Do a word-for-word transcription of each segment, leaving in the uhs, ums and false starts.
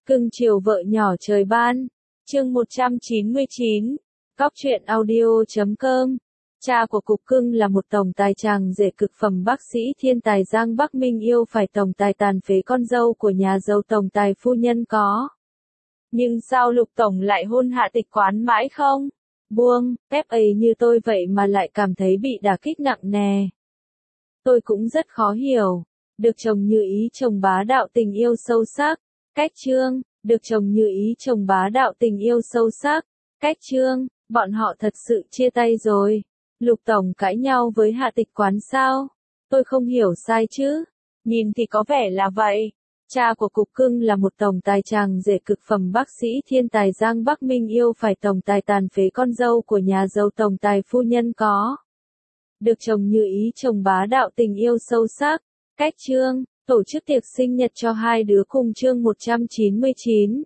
Cưng chiều vợ nhỏ trời ban. Chương một trăm chín mươi chín. Cóc truyện audio chấm com. Cha của Cục Cưng là một tổng tài chàng rể cực phẩm bác sĩ thiên tài Giang Bắc Minh yêu phải tổng tài tàn phế con dâu của nhà giàu tổng tài phu nhân có. Nhưng sao Lục Tổng lại hôn Hạ Tịch Quán mãi không? Buông, phép ấy như tôi vậy mà lại cảm thấy bị đả kích nặng nề. Tôi cũng rất khó hiểu. Được chồng như ý chồng bá đạo tình yêu sâu sắc. Cách chương, được chồng như ý chồng bá đạo tình yêu sâu sắc. Cách chương, bọn họ thật sự chia tay rồi. Lục Tổng cãi nhau với Hạ Tịch Quán sao? Tôi không hiểu sai chứ? Nhìn thì có vẻ là vậy. Cha của Cục Cưng là một tổng tài chàng rể cực phẩm bác sĩ thiên tài Giang Bắc Minh yêu phải tổng tài tàn phế con dâu của nhà giàu tổng tài phu nhân có. Được chồng như ý chồng bá đạo tình yêu sâu sắc. Cách chương, tổ chức tiệc sinh nhật cho hai đứa cùng chương một trăm chín mươi chín.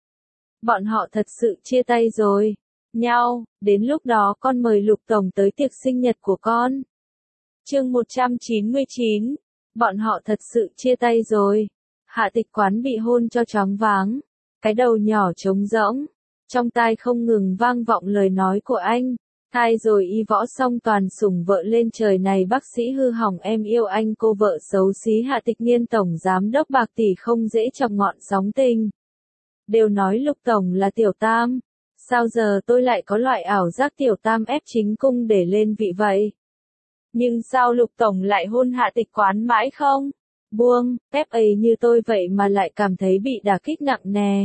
Bọn họ thật sự chia tay rồi. Nhau, đến lúc đó con mời Lục Tổng tới tiệc sinh nhật của con. Chương một trăm chín mươi chín. Bọn họ thật sự chia tay rồi. Hạ Tịch Quán bị hôn cho choáng váng. Cái đầu nhỏ trống rỗng. Trong tai không ngừng vang vọng lời nói của anh. Thai rồi y võ song toàn sủng vợ lên trời này bác sĩ hư hỏng em yêu anh cô vợ xấu xí Hạ Tịch Niên tổng giám đốc bạc tỷ không dễ chọc ngọn sóng tình. Đều nói Lục Tổng là tiểu tam. Sao giờ tôi lại có loại ảo giác tiểu tam ép chính cung để lên vị vậy? Nhưng sao Lục Tổng lại hôn Hạ Tịch Quán mãi không? Buông, phép ấy như tôi vậy mà lại cảm thấy bị đả kích nặng nề.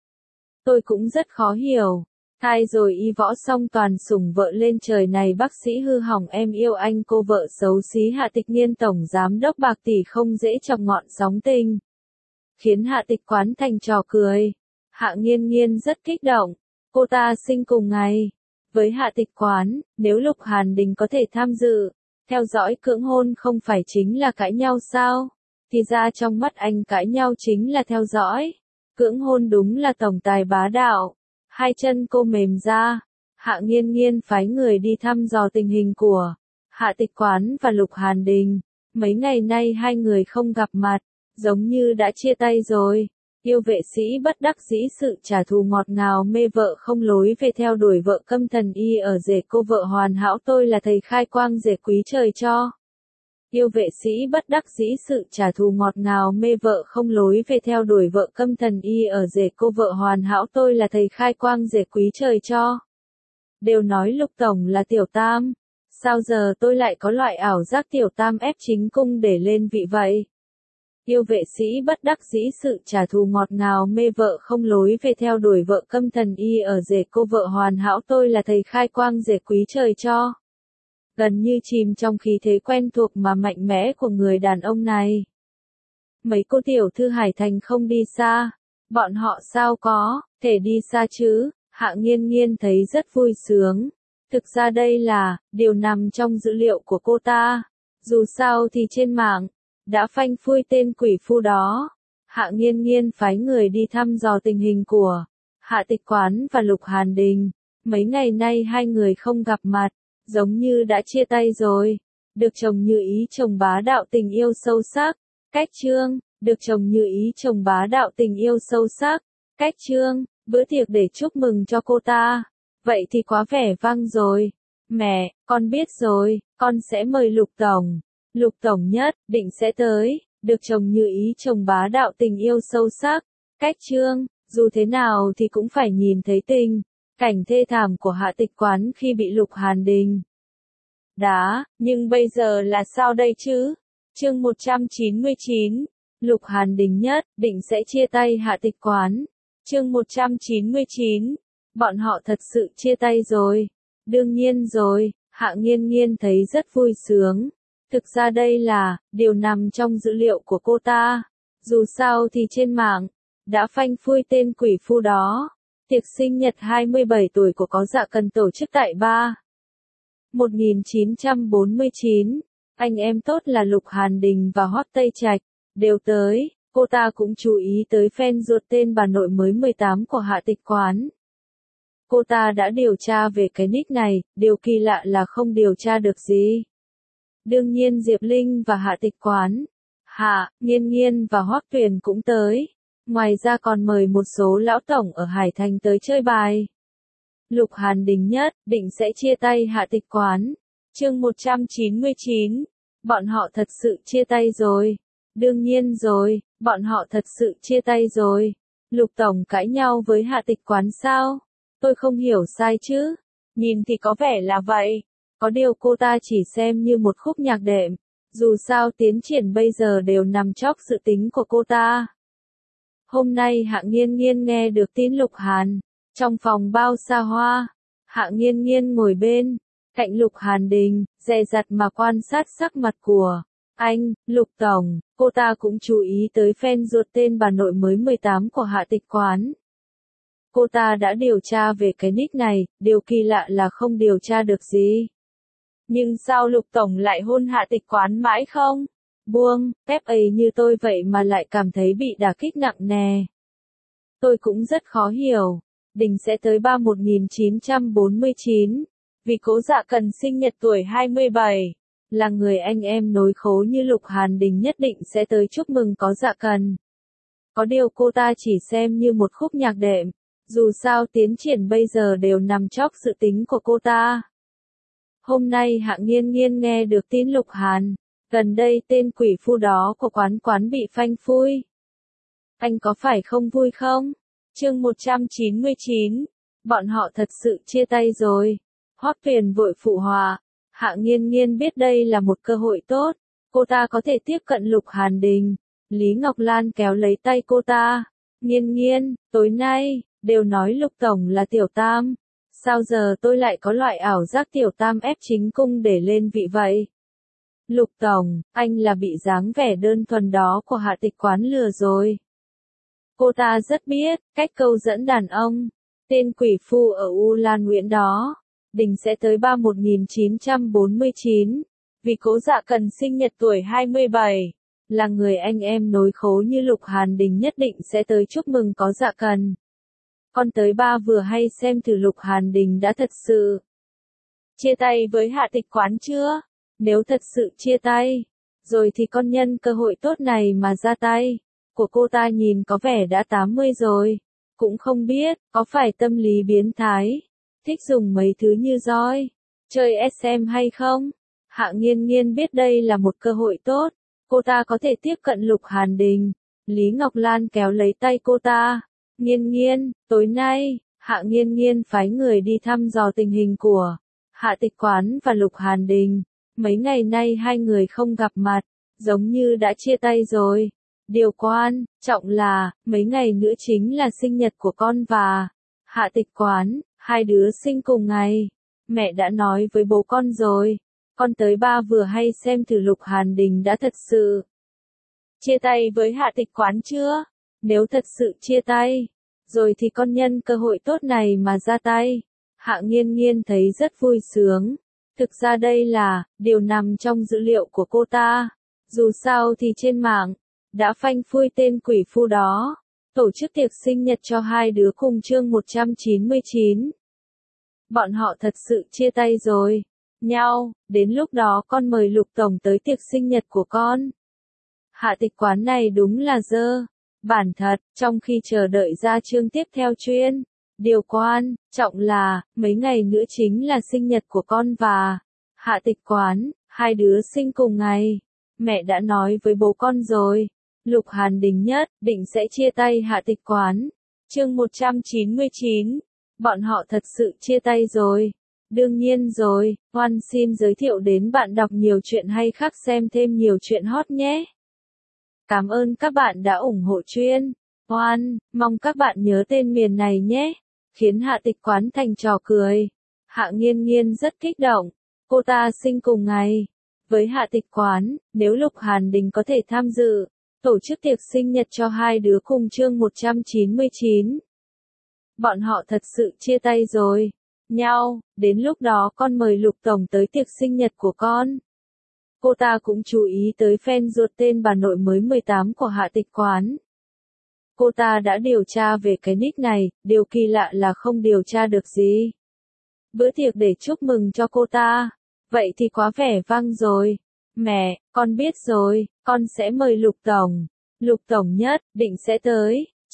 Tôi cũng rất khó hiểu. Thai rồi y võ song toàn sủng vợ lên trời này bác sĩ hư hỏng em yêu anh cô vợ xấu xí Hạ Tịch Niên tổng giám đốc bạc tỷ không dễ chọc ngọn sóng tình. Khiến Hạ Tịch Quán thành trò cười. Hạ Nghiên Nghiên rất kích động. Cô ta sinh cùng ngày. Với Hạ Tịch Quán, nếu Lục Hàn Đình có thể tham dự, theo dõi cưỡng hôn không phải chính là cãi nhau sao? Thì ra trong mắt anh cãi nhau chính là theo dõi. Cưỡng hôn đúng là tổng tài bá đạo. Hai chân cô mềm ra. Hạ Nghiên Nghiên phái người đi thăm dò tình hình của Hạ Tịch Quán và Lục Hàn Đình. Mấy ngày nay hai người không gặp mặt, giống như đã chia tay rồi. Yêu vệ sĩ bất đắc dĩ sự trả thù ngọt ngào mê vợ không lối về theo đuổi vợ câm thần y ở rể cô vợ hoàn hảo tôi là thầy khai quang rể quý trời cho. Yêu vệ sĩ bất đắc dĩ sự trả thù ngọt ngào mê vợ không lối về theo đuổi vợ câm thần y ở rể cô vợ hoàn hảo tôi là thầy khai quang rể quý trời cho. Đều nói Lục Tổng là tiểu tam. Sao giờ tôi lại có loại ảo giác tiểu tam ép chính cung để lên vị vậy? Yêu vệ sĩ bất đắc dĩ sự trả thù ngọt ngào mê vợ không lối về theo đuổi vợ câm thần y ở rể cô vợ hoàn hảo tôi là thầy khai quang rể quý trời cho. Gần như chìm trong khí thế quen thuộc mà mạnh mẽ của người đàn ông này. Mấy cô tiểu thư Hải Thành không đi xa. Bọn họ sao có thể đi xa chứ? Hạ Nghiên Nghiên thấy rất vui sướng. Thực ra đây là điều nằm trong dữ liệu của cô ta. Dù sao thì trên mạng đã phanh phui tên quỷ phu đó. Hạ Nghiên Nghiên phái người đi thăm dò tình hình của Hạ Tịch Quán và Lục Hàn Đình. Mấy ngày nay hai người không gặp mặt, giống như đã chia tay rồi. Được chồng như ý chồng bá đạo tình yêu sâu sắc. Cách chương, được chồng như ý chồng bá đạo tình yêu sâu sắc. Cách chương, bữa tiệc để chúc mừng cho cô ta. Vậy thì quá vẻ vang rồi. Mẹ, con biết rồi, con sẽ mời Lục Tổng. Lục Tổng nhất định sẽ tới. Được chồng như ý chồng bá đạo tình yêu sâu sắc. Cách chương, dù thế nào thì cũng phải nhìn thấy tình cảnh thê thảm của Hạ Tịch Quán khi bị Lục Hàn Đình đá, nhưng bây giờ là sao đây chứ? Chương một trăm chín mươi chín. Lục Hàn Đình nhất định sẽ chia tay Hạ Tịch Quán. Chương một trăm chín mươi chín. Bọn họ thật sự chia tay rồi. Đương nhiên rồi, Hạ Nghiên Nghiên thấy rất vui sướng. Thực ra đây là điều nằm trong dữ liệu của cô ta. Dù sao thì trên mạng đã phanh phui tên quỷ phu đó. Tiệc sinh nhật hai mươi bảy tuổi của Có Dạ cần tổ chức tại ba một nghìn chín trăm bốn mươi chín. Anh em tốt là Lục Hàn Đình và Hoắc Tây Trạch đều tới. Cô ta cũng chú ý tới fan ruột tên bà nội mới mười tám của Hạ Tịch Quán. Cô ta đã điều tra về cái nick này, điều kỳ lạ là không điều tra được gì. Đương nhiên Diệp Linh và Hạ Tịch Quán, Hạ Nghiên Nghiên và Hoắc Tuyền cũng tới. Ngoài ra còn mời một số lão tổng ở Hải Thành tới chơi bài. Lục Hàn Đình nhất định sẽ chia tay Hạ Tịch Quán. Chương một trăm chín mươi chín. Bọn họ thật sự chia tay rồi. Đương nhiên rồi, bọn họ thật sự chia tay rồi. Lục tổng cãi nhau với Hạ Tịch Quán sao? Tôi không hiểu sai chứ? Nhìn thì có vẻ là vậy. Có điều cô ta chỉ xem như một khúc nhạc đệm. Dù sao tiến triển bây giờ đều nằm chóc dự tính của cô ta. Hôm nay Hạ Nghiên Nghiên nghe được tin Lục Hàn. Trong phòng bao xa hoa, Hạ Nghiên Nghiên ngồi bên, cạnh Lục Hàn Đình, dè dặt mà quan sát sắc mặt của anh, Lục Tổng. Cô ta cũng chú ý tới fan ruột tên bà nội mới mười tám của Hạ Tịch Quán. Cô ta đã điều tra về cái nick này, điều kỳ lạ là không điều tra được gì. Nhưng sao Lục Tổng lại hôn Hạ Tịch Quán mãi không? Buông, phép ấy như tôi vậy mà lại cảm thấy bị đả kích nặng nề. Tôi cũng rất khó hiểu. Đình sẽ tới ba một nghìn chín trăm bốn mươi chín. Vì Cố Dạ Cần sinh nhật tuổi hai mươi bảy. Là người anh em nối khố như Lục Hàn Đình nhất định sẽ tới chúc mừng Có Dạ Cần. Có điều cô ta chỉ xem như một khúc nhạc đệm. Dù sao tiến triển bây giờ đều nằm chóc dự tính của cô ta. Hôm nay Hạ Nghiên Nghiên nghe được tin Lục Hàn. Gần đây tên quỷ phu đó của quán quán bị phanh phui. Anh có phải không vui không? Chương một trăm chín mươi chín. Bọn họ thật sự chia tay rồi. Hoắc Tuyền vội phụ họa. Hạ Nghiên Nghiên biết đây là một cơ hội tốt. Cô ta có thể tiếp cận Lục Hàn Đình. Lý Ngọc Lan kéo lấy tay cô ta. Nghiên Nghiên, tối nay, đều nói Lục Tổng là tiểu tam. Sao giờ tôi lại có loại ảo giác tiểu tam ép chính cung để lên vị vậy? Lục Tổng, anh là bị dáng vẻ đơn thuần đó của Hạ Tịch Quán lừa rồi. Cô ta rất biết cách câu dẫn đàn ông. Tên quỷ phu ở U Lan Nguyễn đó. Đình sẽ tới ba một nghìn chín trăm bốn mươi chín. Vì Cố Dạ Cần sinh nhật tuổi hai mươi bảy. Là người anh em nối khố như Lục Hàn Đình nhất định sẽ tới chúc mừng Có Dạ Cần. Con tới ba vừa hay xem thử Lục Hàn Đình đã thật sự chia tay với Hạ Tịch Quán chưa? Nếu thật sự chia tay, rồi thì con nhân cơ hội tốt này mà ra tay. Của cô ta nhìn có vẻ đã tám mươi rồi. Cũng không biết, có phải tâm lý biến thái, thích dùng mấy thứ như roi, chơi ét em hay không? Hạ Nghiên Nghiên biết đây là một cơ hội tốt. Cô ta có thể tiếp cận Lục Hàn Đình. Lý Ngọc Lan kéo lấy tay cô ta. Nghiên Nghiên, tối nay, Hạ Nghiên Nghiên phái người đi thăm dò tình hình của Hạ Tịch Quán và Lục Hàn Đình. Mấy ngày nay hai người không gặp mặt, giống như đã chia tay rồi. Điều quan trọng là, mấy ngày nữa chính là sinh nhật của con và Hạ Tịch Quán, hai đứa sinh cùng ngày. Mẹ đã nói với bố con rồi, con tới ba vừa hay xem thử Lục Hàn Đình đã thật sự chia tay với Hạ Tịch Quán chưa? Nếu thật sự chia tay, rồi thì con nhân cơ hội tốt này mà ra tay. Hạ Nghiên Nghiên thấy rất vui sướng. Thực ra đây là điều nằm trong dữ liệu của cô ta. Dù sao thì trên mạng đã phanh phui tên quỷ phu đó. Tổ chức tiệc sinh nhật cho hai đứa cùng chương một trăm chín mươi chín. Bọn họ thật sự chia tay rồi. Nhau, đến lúc đó con mời Lục Tổng tới tiệc sinh nhật của con. Hạ Tịch Quán này đúng là dơ. Bản thật, trong khi chờ đợi ra chương tiếp theo chuyên. Điều quan trọng là, mấy ngày nữa chính là sinh nhật của con và Hạ Tịch Quán, hai đứa sinh cùng ngày. Mẹ đã nói với bố con rồi. Lục Hàn Đình nhất định sẽ chia tay Hạ Tịch Quán. Chương một trăm chín mươi chín. Bọn họ thật sự chia tay rồi. Đương nhiên rồi, Hoan xin giới thiệu đến bạn đọc nhiều chuyện hay khác xem thêm nhiều chuyện hot nhé. Cảm ơn các bạn đã ủng hộ chuyên. Hoan, mong các bạn nhớ tên miền này nhé. Khiến Hạ Tịch Quán thành trò cười. Hạ Nghiên Nghiên rất kích động. Cô ta sinh cùng ngày với Hạ Tịch Quán. Nếu Lục Hàn Đình có thể tham dự tổ chức tiệc sinh nhật cho hai đứa cùng chương một trăm chín mươi chín. Bọn họ thật sự chia tay rồi. Nhau, đến lúc đó con mời Lục Tổng tới tiệc sinh nhật của con. Cô ta cũng chú ý tới fan ruột tên bà nội mới mười tám của Hạ Tịch Quán. Cô ta đã điều tra về cái nick này, điều kỳ lạ là không điều tra được gì. Bữa tiệc để chúc mừng cho cô ta. Vậy thì quá vẻ vang rồi. Mẹ, con biết rồi, con sẽ mời Lục Tổng. Lục Tổng nhất định sẽ tới.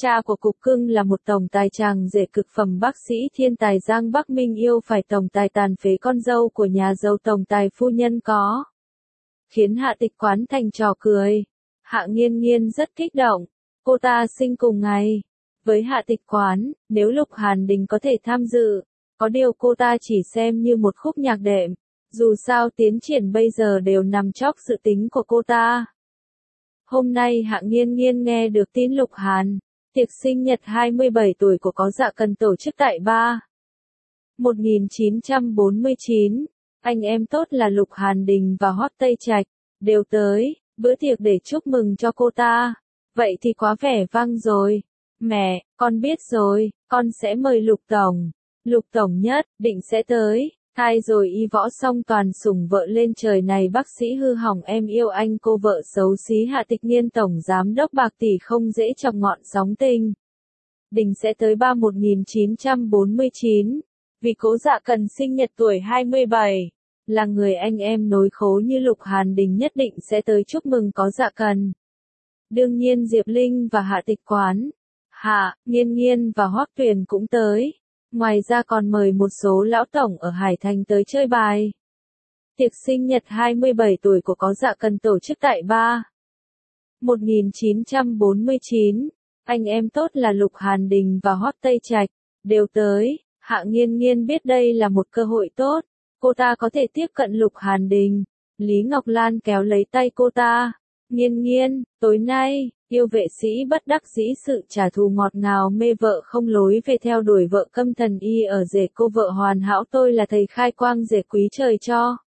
Cha của Cục Cưng là một tổng tài chàng rể cực phẩm bác sĩ thiên tài Giang Bắc Minh yêu phải tổng tài tàn phế con dâu của nhà giàu tổng tài phu nhân có. Khiến Hạ Tịch Quán thành trò cười. Hạ Nghiên Nghiên rất kích động. Cô ta sinh cùng ngày. Với Hạ Tịch Quán, nếu Lục Hàn Đình có thể tham dự, có điều cô ta chỉ xem như một khúc nhạc đệm. Dù sao tiến triển bây giờ đều nằm chóc dự tính của cô ta. Hôm nay Hạ Nghiên Nghiên nghe được tin Lục Hàn. Tiệc sinh nhật hai mươi bảy tuổi của Có Dạ Cần tổ chức tại ba. một nghìn chín trăm bốn mươi chín, anh em tốt là Lục Hàn Đình và Hoắc Tây Trạch, đều tới, bữa tiệc để chúc mừng cho cô ta. Vậy thì quá vẻ vang rồi. Mẹ, con biết rồi, con sẽ mời Lục Tổng. Lục Tổng nhất, định sẽ tới. Hai rồi y võ song toàn sủng vợ lên trời này bác sĩ hư hỏng em yêu anh cô vợ xấu xí Hạ Tịch Nghiên tổng giám đốc bạc tỷ không dễ chọc ngọn sóng tình. Đình sẽ tới ba một nghìn chín trăm bốn mươi chín, vì Cố Dạ Cần sinh nhật tuổi hai mươi bảy, là người anh em nối khố như Lục Hàn Đình nhất định sẽ tới chúc mừng Có Dạ Cần. Đương nhiên Diệp Linh và Hạ Tịch Quán, Hạ, Nghiên Nghiên và Hoắc Tuyền cũng tới. Ngoài ra còn mời một số lão tổng ở Hải Thành tới chơi bài. Tiệc sinh nhật hai mươi bảy tuổi của Có Dạ Cần tổ chức tại ba. một nghìn chín trăm bốn mươi chín, anh em tốt là Lục Hàn Đình và Hoắc Tây Trạch, đều tới. Hạ Nghiên Nghiên biết đây là một cơ hội tốt, cô ta có thể tiếp cận Lục Hàn Đình. Lý Ngọc Lan kéo lấy tay cô ta. Nghiên Nghiên, tối nay, yêu vệ sĩ bất đắc dĩ sự trả thù ngọt ngào mê vợ không lối về theo đuổi vợ câm thần y ở rể cô vợ hoàn hảo tôi là thầy khai quang rể quý trời cho.